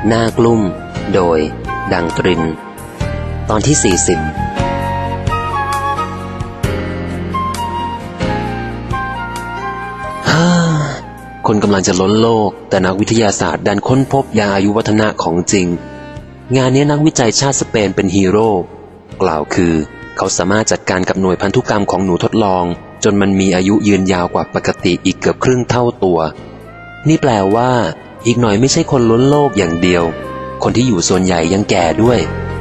หน้ากลุ่มโดยดังตรินตอนที่40คนกำลังจะล้นโลกแต่นักวิทยาศาสตร์ดันค้นพบยาอายุวัฒนะของจริงงานนี้นักวิจัยชาติสเปนเป็นฮีโร่กล่าวคือเขาสามารถจัดการกับหน่วยพันธุกรรมของหนูทดลองจนมันมีอายุยืนยาวกว่าปกติอีกเกือบครึ่งเท่าตัวนี่แปลว่าอีกหน่อยไม่ใช่คนล้นโลกอย่างเดียวคนที่อยู่ส่วนใหญ่ยังแก่ด้วย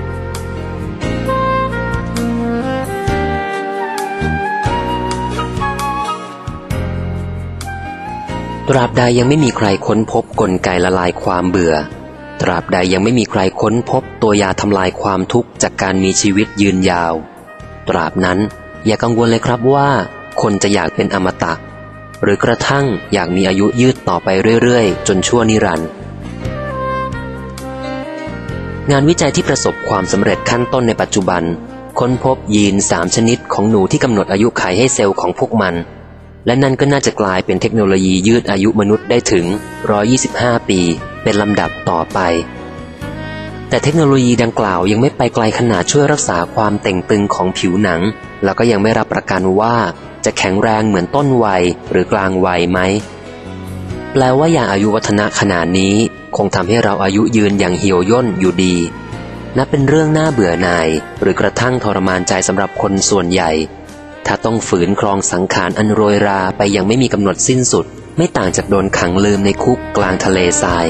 ตราบใดยังไม่มีใครค้นพบกลไกละลายความเบื่อตราบใดยังไม่มีใครค้นพบตัวยาทำลายความทุกข์จากการมีชีวิตยืนยาวตราบนั้นอย่ากังวลเลยครับว่าคนจะอยากเป็นอมตะหรือกระทั่งอยากมีอายุยืดต่อไปเรื่อยๆจนชั่วนิรันดร์งานวิจัยที่ประสบความสำเร็จขั้นต้นในปัจจุบันค้นพบยีน3ชนิดของหนูที่กำหนดอายุขัยให้เซลล์ของพวกมันและนั่นก็น่าจะกลายเป็นเทคโนโลยียืดอายุมนุษย์ได้ถึง125ปีเป็นลำดับต่อไปแต่เทคโนโลยีดังกล่าวยังไม่ไปไกลขนาดช่วยรักษาความเต่งตึงของผิวหนังแล้วก็ยังไม่รับประกันว่าจะแข็งแรงเหมือนต้นวัยหรือกลางวัยไหมแปลว่ายาอายุวัฒนะขนาดนี้คงทำให้เราอายุยืนอย่างเหี่ยวย่นอยู่ดีนับเป็นเรื่องน่าเบื่อหน่ายหรือกระทั่งทรมานใจสำหรับคนส่วนใหญ่ถ้าต้องฝืนครองสังขารอันโรยราไปยังไม่มีกำหนดสิ้นสุดไม่ต่างจากโดนขังลืมในคุกกลางทะเลทราย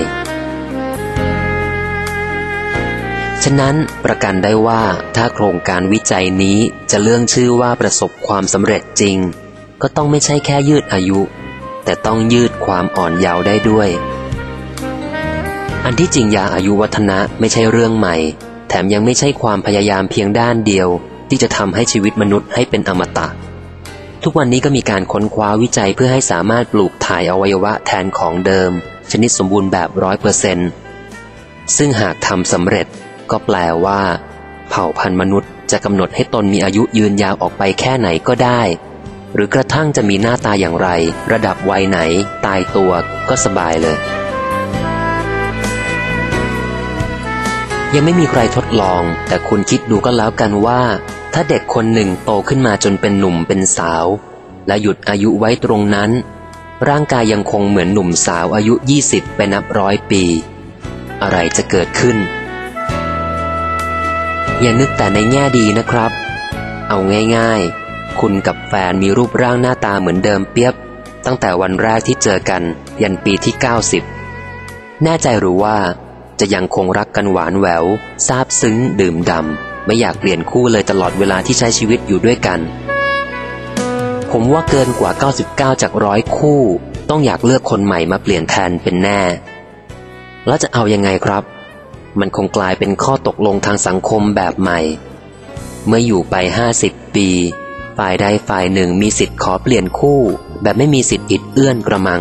ฉะนั้นประกันได้ว่าถ้าโครงการวิจัยนี้จะเลื่องชื่อว่าประสบความสำเร็จจริงก็ต้องไม่ใช่แค่ยืดอายุแต่ต้องยืดความอ่อนเยาว์ได้ด้วยอันที่จริงยาอายุวัฒนะไม่ใช่เรื่องใหม่แถมยังไม่ใช่ความพยายามเพียงด้านเดียวที่จะทำให้ชีวิตมนุษย์ให้เป็นอมตะทุกวันนี้ก็มีการค้นคว้าวิจัยเพื่อให้สามารถปลูกถ่ายอวัยวะแทนของเดิมชนิดสมบูรณ์แบบ 100% ซึ่งหากทำสำเร็จก็แปลว่าเผ่าพันธุ์มนุษย์จะกำหนดให้ตนมีอายุยืนยาวออกไปแค่ไหนก็ได้หรือกระทั่งจะมีหน้าตาอย่างไรระดับวัยไหนตายตัวก็สบายเลยยังไม่มีใครทดลองแต่คุณคิดดูก็แล้วกันว่าถ้าเด็กคนหนึ่งโตขึ้นมาจนเป็นหนุ่มเป็นสาวและหยุดอายุไว้ตรงนั้นร่างกายยังคงเหมือนหนุ่มสาวอายุ20ไปนับ100 ปีอะไรจะเกิดขึ้นอย่านึกแต่ในแง่ดีนะครับเอาง่ายๆคุณกับแฟนมีรูปร่างหน้าตาเหมือนเดิมเปียบตั้งแต่วันแรกที่เจอกันยันปีที่90แน่ใจหรือว่าจะยังคงรักกันหวานแหววซาบซึ้งดื่มด่ำไม่อยากเปลี่ยนคู่เลยตลอดเวลาที่ใช้ชีวิตอยู่ด้วยกันผมว่าเกินกว่า99จาก100คู่ต้องอยากเลือกคนใหม่มาเปลี่ยนแทนเป็นแน่แล้วจะเอายังไงครับมันคงกลายเป็นข้อตกลงทางสังคมแบบใหม่เมื่ออยู่ไป50 ปีฝ่ายใดฝ่ายหนึ่งมีสิทธิ์ขอเปลี่ยนคู่แบบไม่มีสิทธิ์อิดเอื้อนกระมัง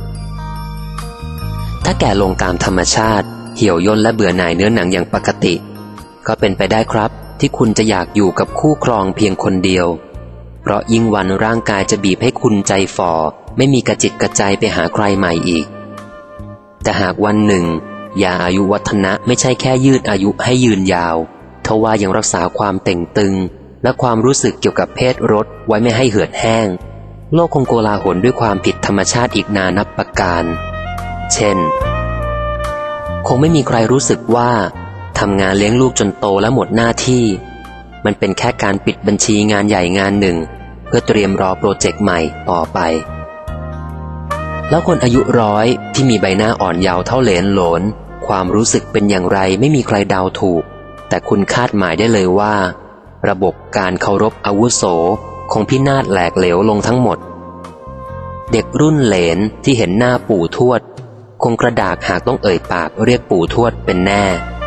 ถ้าแก่ลงตามธรรมชาติเหี่ยวย่นและเบื่อหน่ายเนื้อหนังอย่างปกติก็เป็นไปได้ครับที่คุณจะอยากอยู่กับคู่ครองเพียงคนเดียวเพราะยิ่งวันร่างกายจะบีบให้คุณใจฝ่อไม่มีกระจิตกระใจไปหาใครใหม่อีกแต่หากวันหนึ่งยาอายุวัฒนะไม่ใช่แค่ยืดอายุให้ยืนยาวทว่ายังรักษาความเต่งตึงและความรู้สึกเกี่ยวกับเพศรสไว้ไม่ให้เหือดแห้งโลกคงโกลาหลด้วยความผิดธรรมชาติอีกนานับประการเช่นคงไม่มีใครรู้สึกว่าทำงานเลี้ยงลูกจนโตและหมดหน้าที่มันเป็นแค่การปิดบัญชีงานใหญ่งานหนึ่งเพื่อเตรียมรอโปรเจกต์ใหม่ต่อไปแล้วคนอายุ100ที่มีใบหน้าอ่อนเยาว์เท่าเหลนโหลนความรู้สึกเป็นอย่างไรไม่มีใครเดาถูกแต่คุณคาดหมายได้เลยว่าระบบการเคารพอาวุโสคงพินาศแหลกเหลวลงทั้งหมดเด็กรุ่นเหลนที่เห็นหน้าปู่ทวดคงกระดากหากต้องเอ่ยปากเรียกปู่ทวดเป็นแน่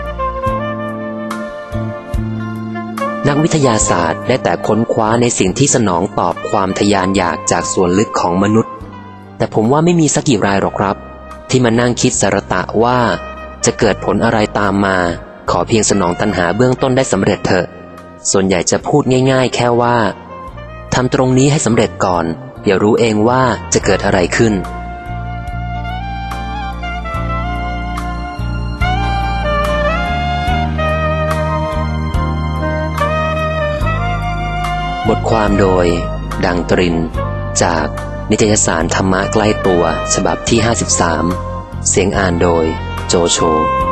นักวิทยาศาสตร์ได้แต่ค้นคว้าในสิ่งที่สนองตอบความทยานอยากจากส่วนลึกของมนุษย์แต่ผมว่าไม่มีสักกี่รายหรอกครับที่มานั่งคิดสารตะว่าจะเกิดผลอะไรตามมาขอเพียงสนองตัณหาเบื้องต้นได้สำเร็จเถอะส่วนใหญ่จะพูดง่ายๆแค่ว่าทำตรงนี้ให้สำเร็จก่อนเดี๋ยวรู้เองว่าจะเกิดอะไรขึ้นบทความโดยดังตรินจากนิตยสารธรรมะใกล้ตัวฉบับที่53เสียงอ่านโดยโจโฉ